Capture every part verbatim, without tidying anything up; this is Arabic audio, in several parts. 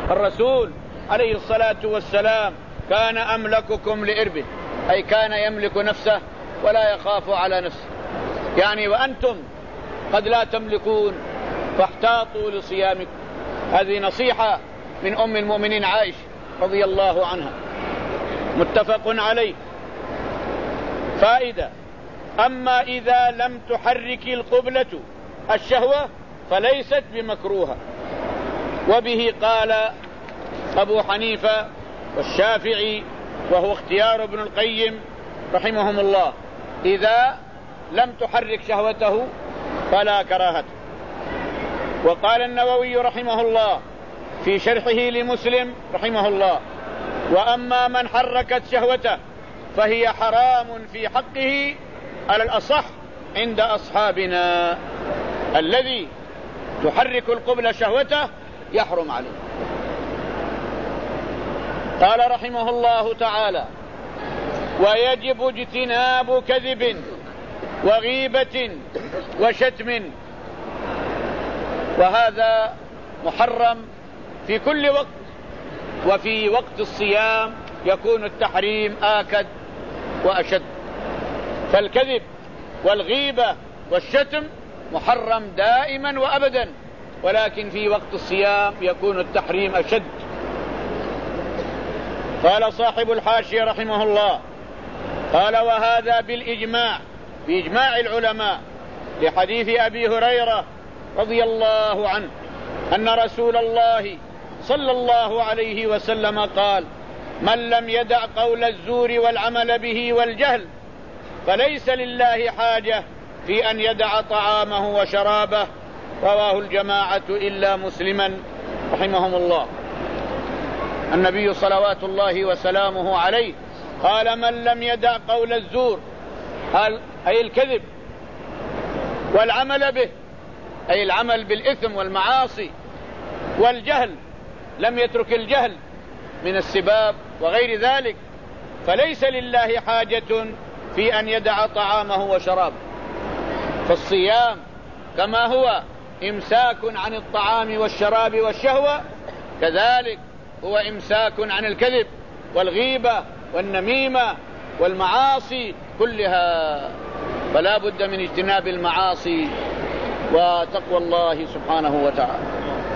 الرسول عليه الصلاة والسلام كان أملككم لإربه، أي كان يملك نفسه ولا يخاف على نفسه، يعني وأنتم قد لا تملكون فاحتاطوا لصيامكم. هذه نصيحة من أم المؤمنين عائشة رضي الله عنها، متفق عليه. فائدة: أما إذا لم تحرك القبلة الشهوة فليست بمكروهة. وبه قال أبو حنيفة والشافعي، وهو اختيار ابن القيم رحمهم الله: إذا لم تحرك شهوته فلا كراهة. وقال النووي رحمه الله في شرحه لمسلم رحمه الله: وأما من حركت شهوته فهي حرام في حقه على الأصح عند أصحابنا. الذي تحرك القبلة شهوته يحرم عليه. قال رحمه الله تعالى: ويجب اجتناب كذب وغيبة وشتم. وهذا محرم في كل وقت، وفي وقت الصيام يكون التحريم آكد وأشد. فالكذب والغيبة والشتم محرم دائما وأبدا، ولكن في وقت الصيام يكون التحريم أشد. قال صاحب الحاشية رحمه الله: قال وهذا بالإجماع، بإجماع العلماء، لحديث أبي هريرة رضي الله عنه أن رسول الله صلى الله عليه وسلم قال: من لم يدع قول الزور والعمل به والجهل فليس لله حاجة في أن يدع طعامه وشرابه. رواه الجماعة إلا مسلما رحمهم الله. النبي صلوات الله وسلامه عليه قال: من لم يدع قول الزور، أي الكذب، والعمل به، أي العمل بالإثم والمعاصي، والجهل، لم يترك الجهل من السباب وغير ذلك، فليس لله حاجة في أن يدع طعامه وشرابه. فالصيام كما هو إمساك عن الطعام والشراب والشهوة، كذلك هو إمساك عن الكذب والغيبة والنميمة والمعاصي كلها. فلا بد من اجتناب المعاصي وتقوى الله سبحانه وتعالى.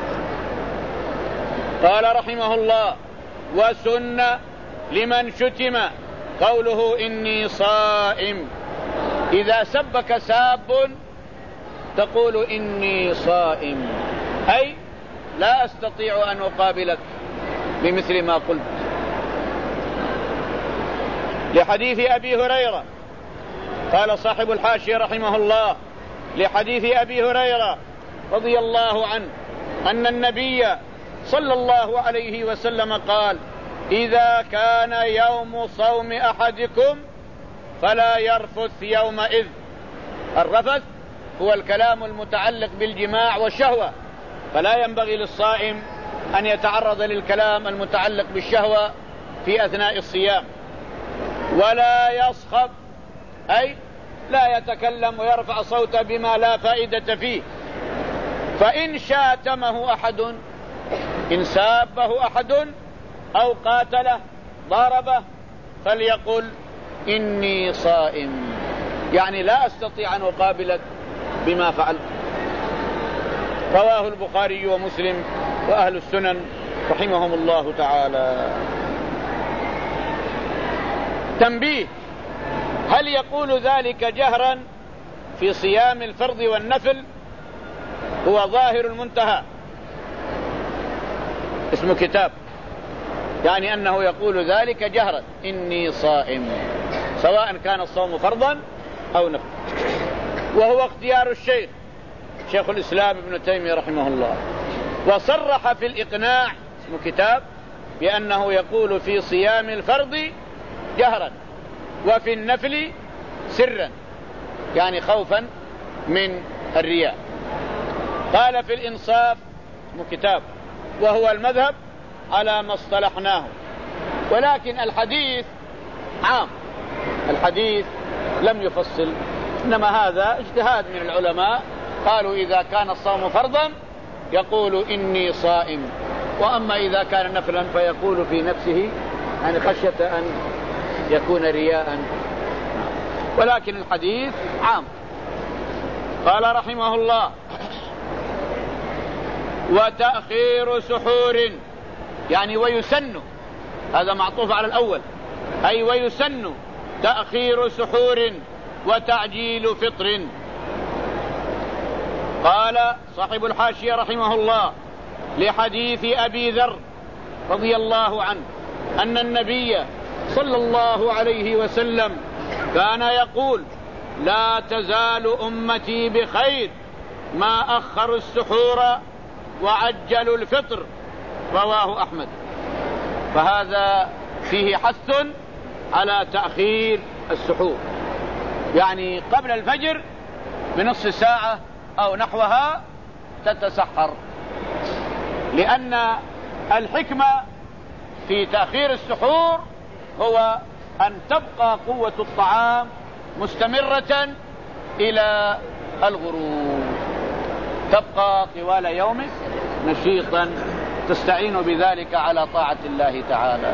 قال رحمه الله: وسن لمن شتم قوله إني صائم. إذا سبك ساب تقول إني صائم، أي لا أستطيع أن أقابلك بمثل ما قلت. لحديث أبي هريرة قال صاحب الحاشية رحمه الله: لحديث أبي هريرة رضي الله عنه أن النبي صلى الله عليه وسلم قال: إذا كان يوم صوم أحدكم فلا يرفث يومئذ. الرفث هو الكلام المتعلق بالجماع والشهوة، فلا ينبغي للصائم أن يتعرض للكلام المتعلق بالشهوة في أثناء الصيام. ولا يصخب، أي لا يتكلم ويرفع صوته بما لا فائدة فيه. فإن شاتمه أحد، إن سابه أحد أو قاتله ضاربه فليقل إني صائم، يعني لا أستطيع أن أقابلك بما فعلت. رواه البخاري ومسلم وأهل السنن رحمهم الله تعالى. تنبيه: هل يقول ذلك جهرا في صيام الفرض والنفل؟ هو ظاهر المنتهى، اسم كتاب، يعني أنه يقول ذلك جهرا إني صائم، سواء كان الصوم فرضا أو نفل. وهو اختيار الشيخ شيخ الإسلام ابن تيمية رحمه الله. وصرح في الإقناع، اسم كتاب، بأنه يقول في صيام الفرض جهرا وفي النفل سرا، يعني خوفا من الرياء. قال في الإنصاف، اسم كتاب، وهو المذهب على ما اصطلحناه، ولكن الحديث عام، الحديث لم يفصل، إنما هذا اجتهاد من العلماء. قالوا إذا كان الصوم فرضا يقول إني صائم، وأما إذا كان نفلا فيقول في نفسه يعني خشية أن يكون رياء، ولكن الحديث عام. قال رحمه الله: وتأخير سحور، يعني ويسن، هذا معطوف على الأول، أي ويسن تأخير سحور وتعجيل فطر. قال صاحب الحاشية رحمه الله: لحديث أبي ذر رضي الله عنه أن النبي صلى الله عليه وسلم كان يقول: لا تزال أمتي بخير ما أخروا السحور وعجلوا الفطر، رواه أحمد. فهذا فيه حث على تأخير السحور، يعني قبل الفجر بنصف ساعة أو نحوها تتسحر، لأن الحكمة في تأخير السحور هو أن تبقى قوة الطعام مستمرة إلى الغروب، تبقى طوال يومك نشيطا، تستعين بذلك على طاعة الله تعالى.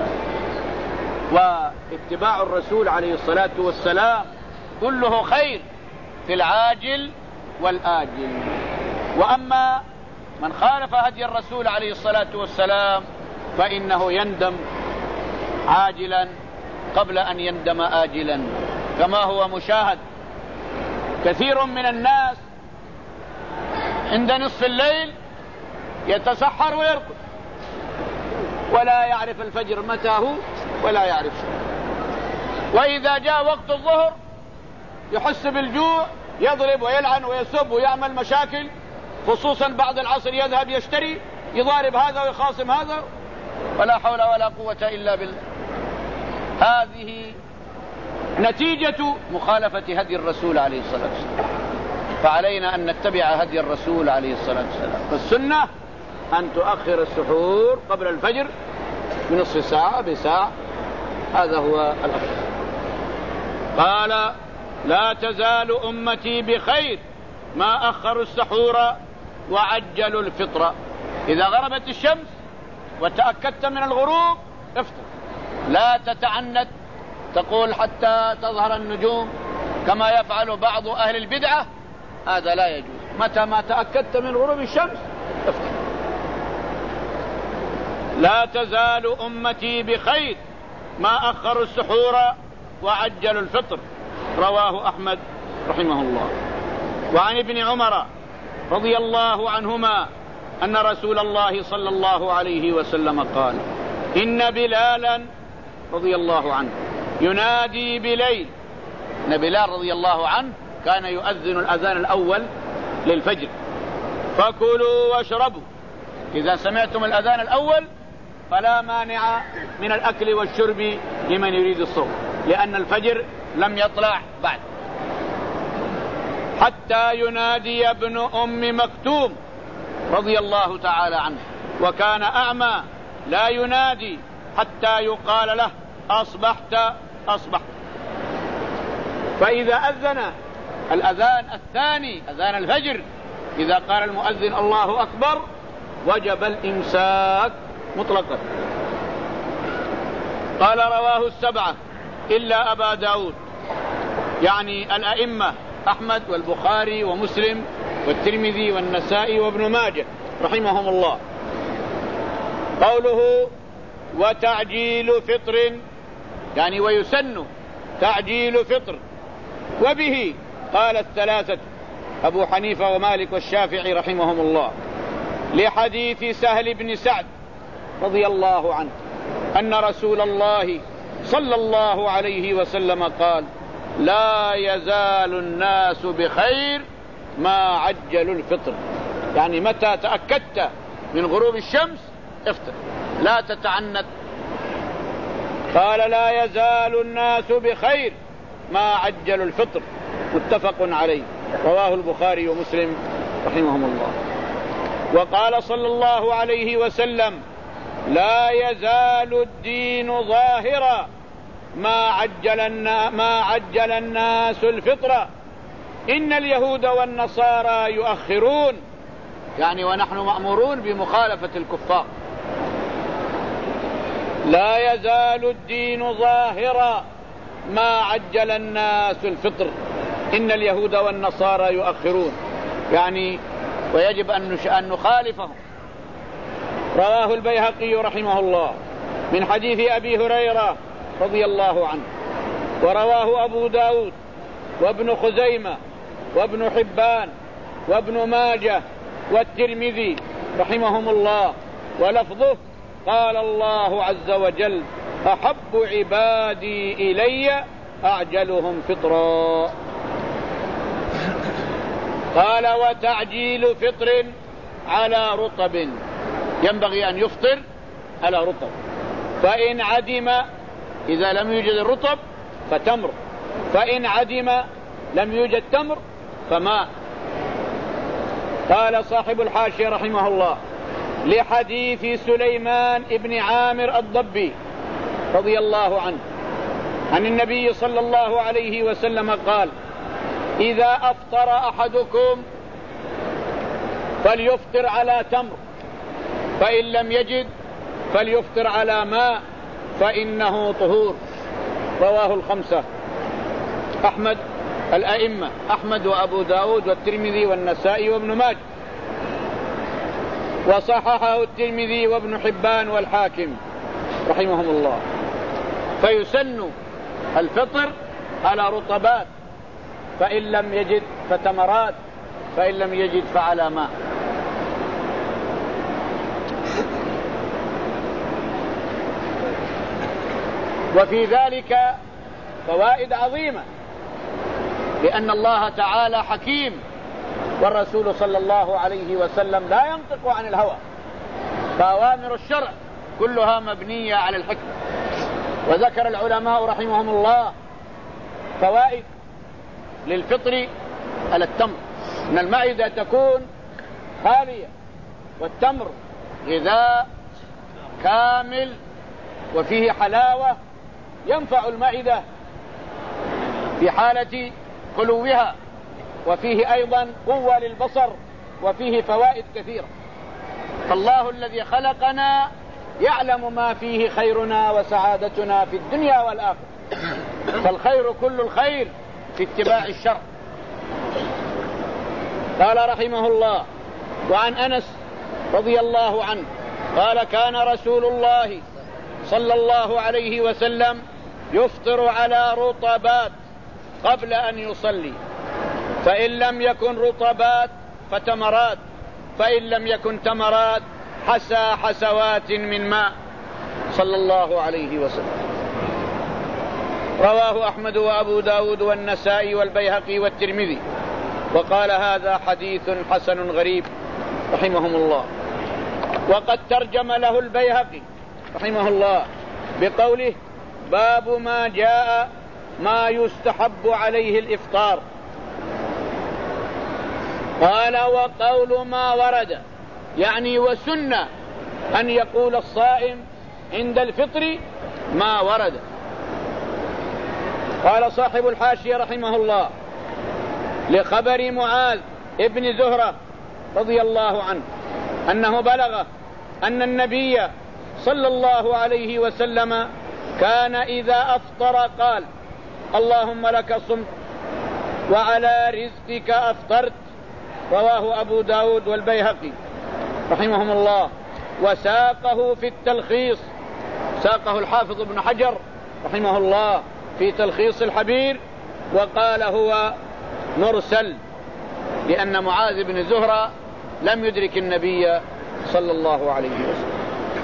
واتباع الرسول عليه الصلاة والسلام كله خير في العاجل والآجل. وأما من خالف هدي الرسول عليه الصلاة والسلام فإنه يندم عاجلا قبل أن يندم آجلا، كما هو مشاهد. كثير من الناس عند نصف الليل يتسحر ويرقد ولا يعرف الفجر متى هو ولا يعرف شيء، وإذا جاء وقت الظهر يحس بالجوع، يضرب ويلعن ويسب ويعمل مشاكل، خصوصا بعد العصر يذهب يشتري، يضارب هذا ويخاصم هذا، ولا حول ولا قوة إلا بالله. هذه نتيجة مخالفة هدي الرسول عليه الصلاة والسلام، فعلينا أن نتبع هدي الرسول عليه الصلاة والسلام. فالسنة أن تؤخر السحور قبل الفجر بنصف ساعة بساعة، هذا هو الأفضل. قال: لا تزال أمتي بخير ما أخروا السحور وعجلوا الفطر. إذا غربت الشمس وتأكدت من الغروب افطر، لا تتعنت تقول حتى تظهر النجوم كما يفعل بعض أهل البدعة، هذا لا يجوز. متى ما تأكدت من غروب الشمس افطر. لا تزال أمتي بخير ما أخروا السحور وعجلوا الفطر، رواه أحمد رحمه الله. وعن ابن عمر رضي الله عنهما أن رسول الله صلى الله عليه وسلم قال: إن بلالا رضي الله عنه ينادي بليل. إن بلال رضي الله عنه كان يؤذن الأذان الأول للفجر: فكلوا واشربوا. إذا سمعتم الأذان الأول فلا مانع من الأكل والشرب لمن يريد الصوم، لأن الفجر لم يطلع بعد. حتى ينادي ابن أم مكتوم رضي الله تعالى عنه، وكان أعمى لا ينادي حتى يقال له: أصبحت أصبحت. فإذا أذن الأذان الثاني أذان الفجر، إذا قال المؤذن الله أكبر وجب الإمساك مطلقا. قال: رواه السبعة إلا أبا داود، يعني الأئمة أحمد والبخاري ومسلم والترمذي والنسائي وابن ماجه رحمهم الله. قوله: وتعجيل فطر، يعني ويسن تعجيل فطر. وبه قال الثلاثة أبو حنيفة ومالك والشافعي رحمهم الله، لحديث سهل بن سعد رضي الله عنه أن رسول الله صلى الله عليه وسلم قال: لا يزال الناس بخير ما عجلوا الفطر. يعني متى تأكدت من غروب الشمس افطر، لا تتعنت. قال: لا يزال الناس بخير ما عجلوا الفطر، متفق عليه، رواه البخاري ومسلم رحمهم الله. وقال صلى الله عليه وسلم: لا يزال الدين ظاهرا ما عجل ما عجل الناس الفطر، إن اليهود والنصارى يؤخرون. يعني ونحن مأمورون بمخالفة الكفار، لا يزال الدين ظاهرا ما عجل الناس الفطر، إن اليهود والنصارى يؤخرون، يعني ويجب أن نخالفهم. رواه البيهقي رحمه الله من حديث أبي هريرة رضي الله عنه، ورواه أبو داود وابن خزيمة وابن حبان وابن ماجه والترمذي رحمهم الله، ولفظه قال الله عز وجل: أحب عبادي إلي أعجلهم فطرا. قال: وتعجيل فطر على رطب، ينبغي أن يفطر على رطب، فإن عدم، إذا لم يوجد الرطب فتمر، فإن عدم لم يوجد تمر فماء. قال صاحب الحاشية رحمه الله: لحديث سليمان ابن عامر الضبي رضي الله عنه عن النبي صلى الله عليه وسلم قال: إذا أفطر أحدكم فليفطر على تمر، فإن لم يجد فليفطر على ماء فإنه طهور. رواه الخمسة، أحمد، الأئمة أحمد وأبو داود والترمذي والنسائي وابن ماجه، وصححه الترمذي وابن حبان والحاكم رحمهم الله. فيسن الفطر على رطبات، فإن لم يجد فتمرات، فإن لم يجد فعلى ماء. وفي ذلك فوائد عظيمة، لأن الله تعالى حكيم، والرسول صلى الله عليه وسلم لا ينطق عن الهوى، فأوامر الشرع كلها مبنية على الحكمة. وذكر العلماء رحمهم الله فوائد للفطر على التمر، أن المعدة تكون خالية، والتمر غذاء كامل وفيه حلاوة ينفع المعدة في حالة خلوها، وفيه أيضا قوة للبصر، وفيه فوائد كثيرة. فالله الذي خلقنا يعلم ما فيه خيرنا وسعادتنا في الدنيا والآخرة، فالخير كل الخير في اتباع الشرع. قال رحمه الله: وعن أنس رضي الله عنه قال: كان رسول الله صلى الله عليه وسلم يفطر على رطبات قبل أن يصلي، فإن لم يكن رطبات فتمرات، فإن لم يكن تمرات حسى حسوات من ماء، صلى الله عليه وسلم. رواه أحمد وأبو داود والنسائي والبيهقي والترمذي، وقال: هذا حديث حسن غريب رحمهم الله. وقد ترجم له البيهقي رحمه الله بقوله: باب ما جاء ما يستحب عليه الإفطار. قال: وقول ما ورد، يعني وسن أن يقول الصائم عند الفطر ما ورد. قال صاحب الحاشية رحمه الله: لخبر معاذ ابن زهرة رضي الله عنه أنه بلغه أن النبي صلى الله عليه وسلم كان إذا أفطر قال: اللهم لك صمت وعلى رزقك أفطرت. رواه أبو داود والبيهقي رحمهم الله. وساقه في التلخيص، ساقه الحافظ ابن حجر رحمه الله في تلخيص الحبير، وقال هو مرسل، لأن معاذ بن زهرة لم يدرك النبي صلى الله عليه وسلم.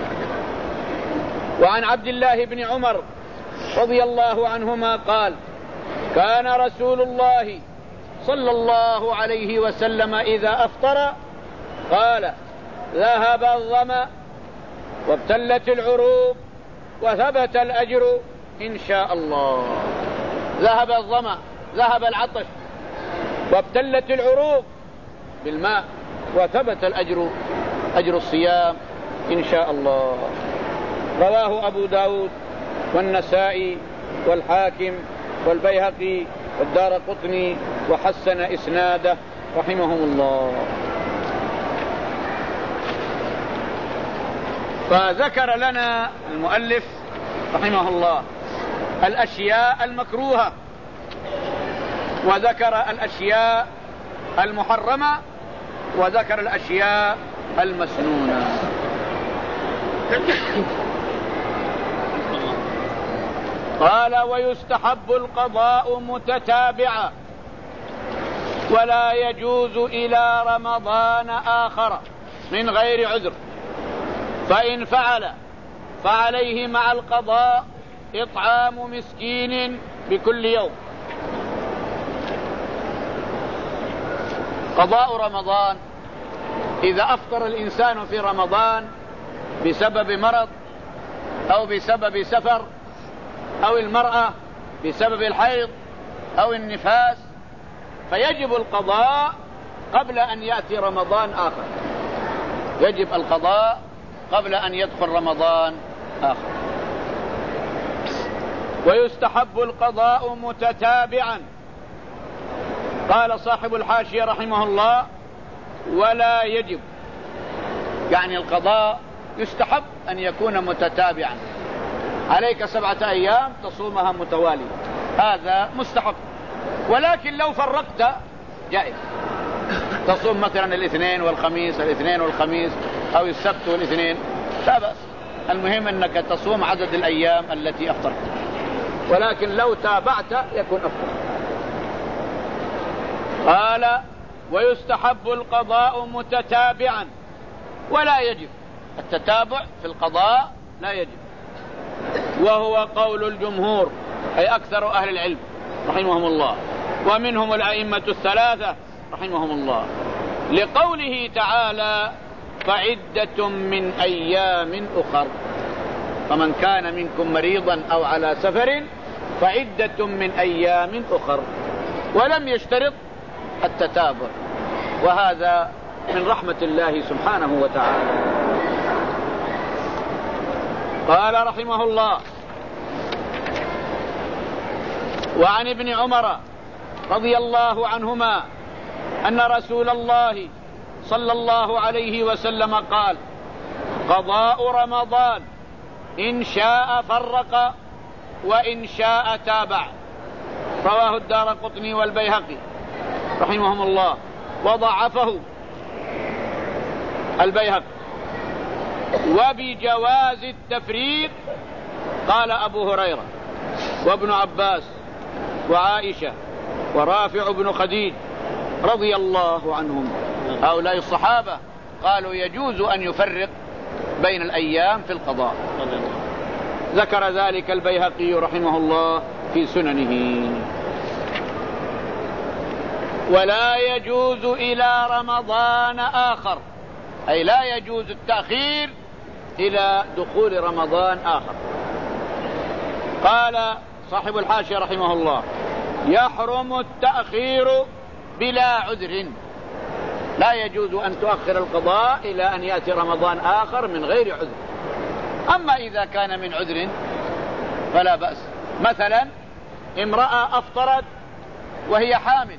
وعن عبد الله بن عمر رضي الله عنهما قال: كان رسول الله صلى الله عليه وسلم إذا أفطر قال: ذهب الظمأ وابتلت العروق وثبت الأجر إن شاء الله. ذهب الظمأ، ذهب العطش، وابتلت العروق بالماء، وثبت الأجر، أجر الصيام إن شاء الله. رواه أبو داود والنسائي والحاكم والبيهقي والدارقطني وحسن إسناده رحمهم الله. فذكر لنا المؤلف رحمه الله الأشياء المكروهة، وذكر الأشياء المحرمة، وذكر الأشياء المسنونة. قال: ويستحب القضاء متتابعا، ولا يجوز إلى رمضان آخر من غير عذر، فإن فعل فعليه مع القضاء إطعام مسكين بكل يوم. قضاء رمضان إذا أفطر الإنسان في رمضان بسبب مرض أو بسبب سفر أو المرأة بسبب الحيض أو النفاس، فيجب القضاء قبل أن يأتي رمضان آخر، يجب القضاء قبل أن يدخل رمضان آخر. ويستحب القضاء متتابعا. قال صاحب الحاشية رحمه الله: ولا يجب، يعني القضاء يستحب أن يكون متتابعا. عليك سبعة أيام تصومها متوالية، هذا مستحب. ولكن لو فرقت جائز، تصوم مثلا الاثنين والخميس، الاثنين والخميس، أو السبت والاثنين، لا بأس. المهم أنك تصوم عدد الأيام التي أفطرت، ولكن لو تابعت يكون أفضل. قال: ويستحب القضاء متتابعا، ولا يجب التتابع في القضاء، لا يجب. وهو قول الجمهور، أي أكثر أهل العلم رحمهم الله، ومنهم الأئمة الثلاثة رحمهم الله، لقوله تعالى: فعدة من أيام أخر، فمن كان منكم مريضا أو على سفر فعدة من أيام أخر، ولم يشترط التتابع، وهذا من رحمة الله سبحانه وتعالى. قال رحمه الله: وعن ابن عمر رضي الله عنهما أن رسول الله صلى الله عليه وسلم قال: قضاء رمضان إن شاء فرق وإن شاء تابع. رواه الدارقطني والبيهقي رحمهم الله، وضعفه البيهقي. وبجواز التفريق قال أبو هريرة وابن عباس وعائشة ورافع بن خديج رضي الله عنهم، هؤلاء الصحابة قالوا يجوز أن يفرق بين الأيام في القضاء. ذكر ذلك البيهقي رحمه الله في سننه. ولا يجوز إلى رمضان آخر، أي لا يجوز التأخير إلى دخول رمضان آخر. قال صاحب الحاشية رحمه الله: يحرم التأخير بلا عذر، لا يجوز أن تؤخر القضاء إلى أن يأتي رمضان آخر من غير عذر. أما إذا كان من عذر فلا بأس. مثلا امرأة أفطرت وهي حامل،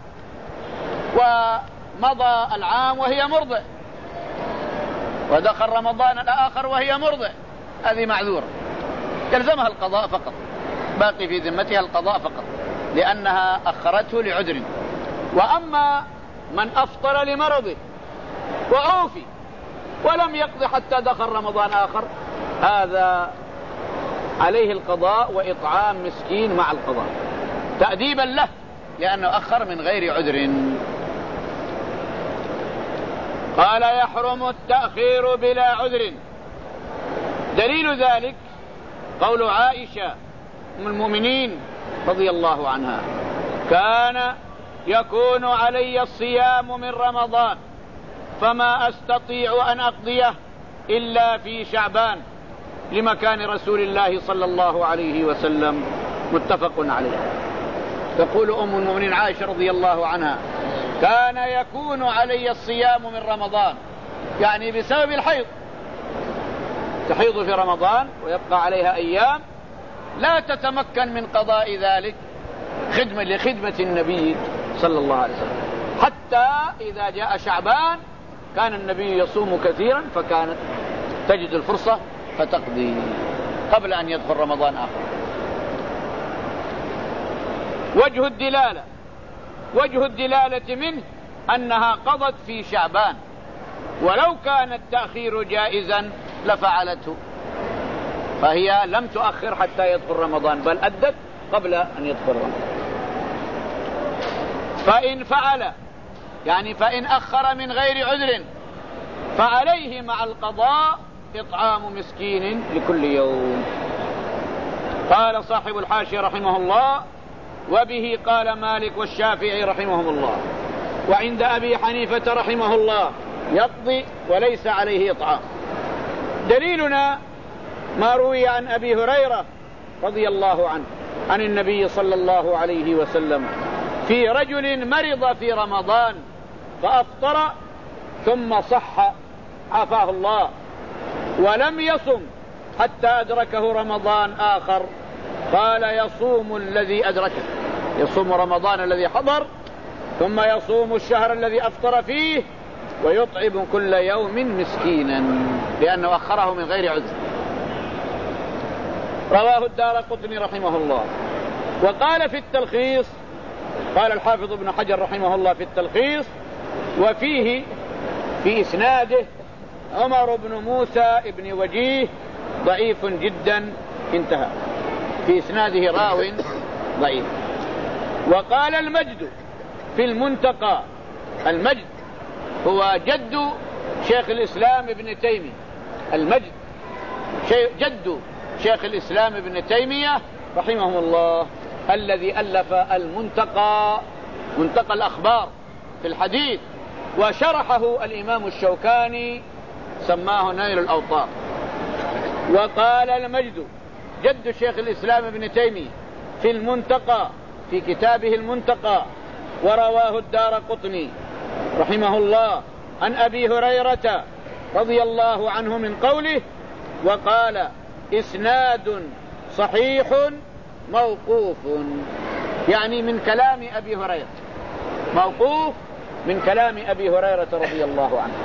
ومضى العام وهي مرضع، ودخل رمضان الآخر وهي مرضع، هذه معذورة، يلزمها القضاء فقط، باقي في ذمتها القضاء فقط، لأنها أخرته لعذر. وأما من أفطر لمرضه وعوفي ولم يقضي حتى دخل رمضان آخر، هذا عليه القضاء وإطعام مسكين مع القضاء تأديبا له، لأنه أخر من غير عذر. قال: يحرم التأخير بلا عذر. دليل ذلك قول عائشة أم المؤمنين رضي الله عنها: كان يكون علي الصيام من رمضان فما أستطيع أن أقضيه إلا في شعبان، لمكان رسول الله صلى الله عليه وسلم، متفق عليه. تقول أم المؤمنين عائشة رضي الله عنها: كان يكون علي الصيام من رمضان، يعني بسبب الحيض، تحيض في رمضان ويبقى عليها أيام لا تتمكن من قضاء ذلك خدمة لخدمة النبي صلى الله عليه وسلم، حتى إذا جاء شعبان كان النبي يصوم كثيرا، فكانت تجد الفرصة فتقضي قبل أن يدخل رمضان آخر. وجه الدلالة وجه الدلالة منه أنها قضت في شعبان، ولو كان التأخير جائزا لفعلته، فهي لم تؤخر حتى يدخل رمضان بل أدت قبل أن يدخل رمضان. فإن فعل يعني فإن أخر من غير عذر فعليه مع القضاء إطعام مسكين لكل يوم. قال صاحب الحاشية رحمه الله: وبه قال مالك والشافعي رحمهم الله، وعند أبي حنيفة رحمه الله يقضي وليس عليه إطعام. دليلنا ما روي عن أبي هريرة رضي الله عنه عن النبي صلى الله عليه وسلم في رجل مرض في رمضان فأفطر ثم صح عافاه الله ولم يصم حتى أدركه رمضان آخر، قال: يصوم الذي أدركه، يصوم رمضان الذي حضر ثم يصوم الشهر الذي أفطر فيه ويطعم كل يوم مسكينا لأنه أخره من غير عذر. رواه الدارقطني رحمه الله. وقال في التلخيص، قال الحافظ ابن حجر رحمه الله في التلخيص: وفيه في إسناده عمر بن موسى بن وجيه ضعيف جدا، انتهى. في إسناده راو ضعيف. وقال المجد في المنتقى، المجد هو جد شيخ الإسلام ابن تيمية، المجد جد شيخ الإسلام ابن تيمية رحمه الله الذي ألف المنتقى، منتقى الأخبار في الحديث، وشرحه الإمام الشوكاني سماه نيل الأوطار. وقال المجد جد شيخ الإسلام ابن تيمية في المنتقى في كتابه المنتقى، ورواه الدارقطني رحمه الله عن أبي هريرة رضي الله عنه من قوله: وقال إسناد صحيح موقوف، يعني من كلام أبي هريرة، موقوف من كلام أبي هريرة رضي الله عنه.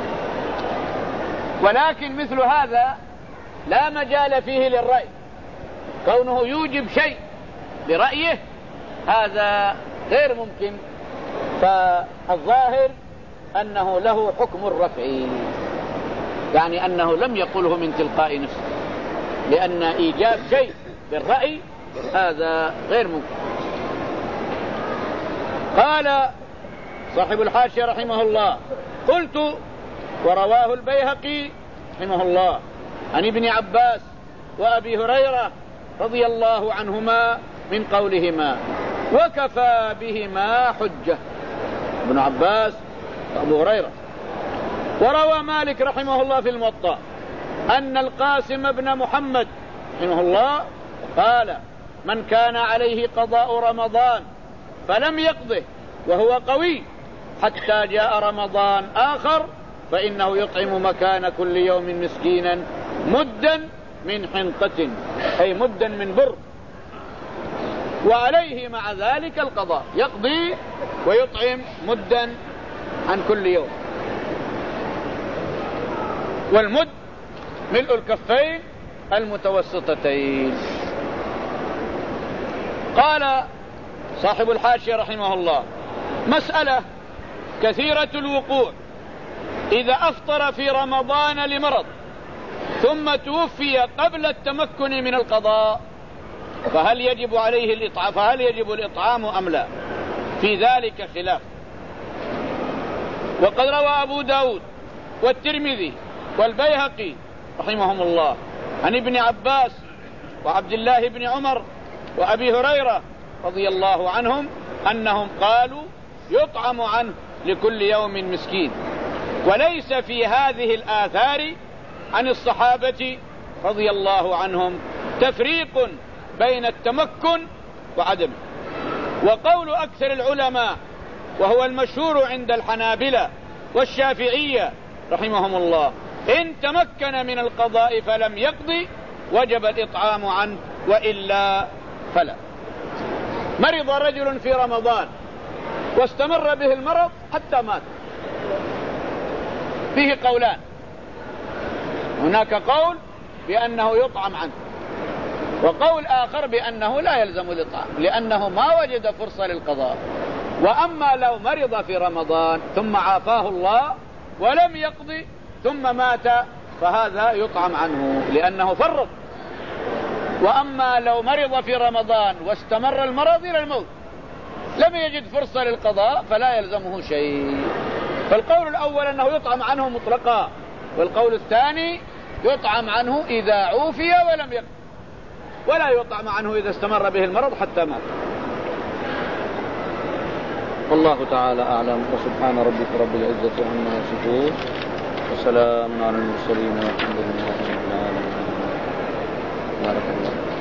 ولكن مثل هذا لا مجال فيه للرأي، كونه يوجب شيء برأيه هذا غير ممكن، فالظاهر أنه له حكم الرفع، يعني أنه لم يقله من تلقاء نفسه، لأن إيجاب شيء بالرأي هذا غير ممكن. قال صاحب الحاشية رحمه الله: قلت: ورواه البيهقي رحمه الله عن ابن عباس وأبي هريرة رضي الله عنهما من قولهما: وكفى بهما حجة، ابن عباس وأبو هريرة. وروى مالك رحمه الله في الموطأ أن القاسم بن محمد رحمه الله قال: من كان عليه قضاء رمضان فلم يقضه وهو قوي حتى جاء رمضان آخر فإنه يطعم مكان كل يوم مسكينا مدا من حنطة، أي مدا من بر، وعليه مع ذلك القضاء، يقضي ويطعم مدا عن كل يوم. والمد ملء الكفين المتوسطتين. قال صاحب الحاشية رحمه الله: مسألة كثيرة الوقوع، إذا أفطر في رمضان لمرض ثم توفي قبل التمكن من القضاء فهل يجب عليه الإطعام فهل يجب الإطعام أم لا؟ في ذلك خلاف. وقد روى أبو داود والترمذي والبيهقي رحمهم الله عن ابن عباس وعبد الله بن عمر وأبي هريرة رضي الله عنهم أنهم قالوا: يطعم عنه لكل يوم مسكين. وليس في هذه الآثار عن الصحابة رضي الله عنهم تفريق بين التمكن وعدمه. وقول أكثر العلماء وهو المشهور عند الحنابلة والشافعية رحمهم الله: إن تمكن من القضاء فلم يقضي وجب الإطعام عنه وإلا فلا. مرض رجل في رمضان واستمر به المرض حتى مات، فيه قولان: هناك قول بأنه يطعم عنه، وقول آخر بأنه لا يلزم الإطعام لأنه ما وجد فرصة للقضاء. وأما لو مرض في رمضان ثم عافاه الله ولم يقضي ثم مات فهذا يطعم عنه لأنه فرط. وأما لو مرض في رمضان واستمر المرض إلى الموت لم يجد فرصة للقضاء فلا يلزمه شيء. فالقول الأول أنه يطعم عنه مطلقا، والقول الثاني يطعم عنه إذا عوفي ولم يقضي، ولا يطعم عنه إذا استمر به المرض حتى مات. والله تعالى أعلم. وسبحان ربك رب العزة عما يصفون وسلام على المرسلين والحمد لله رب العالمين. بارك الله.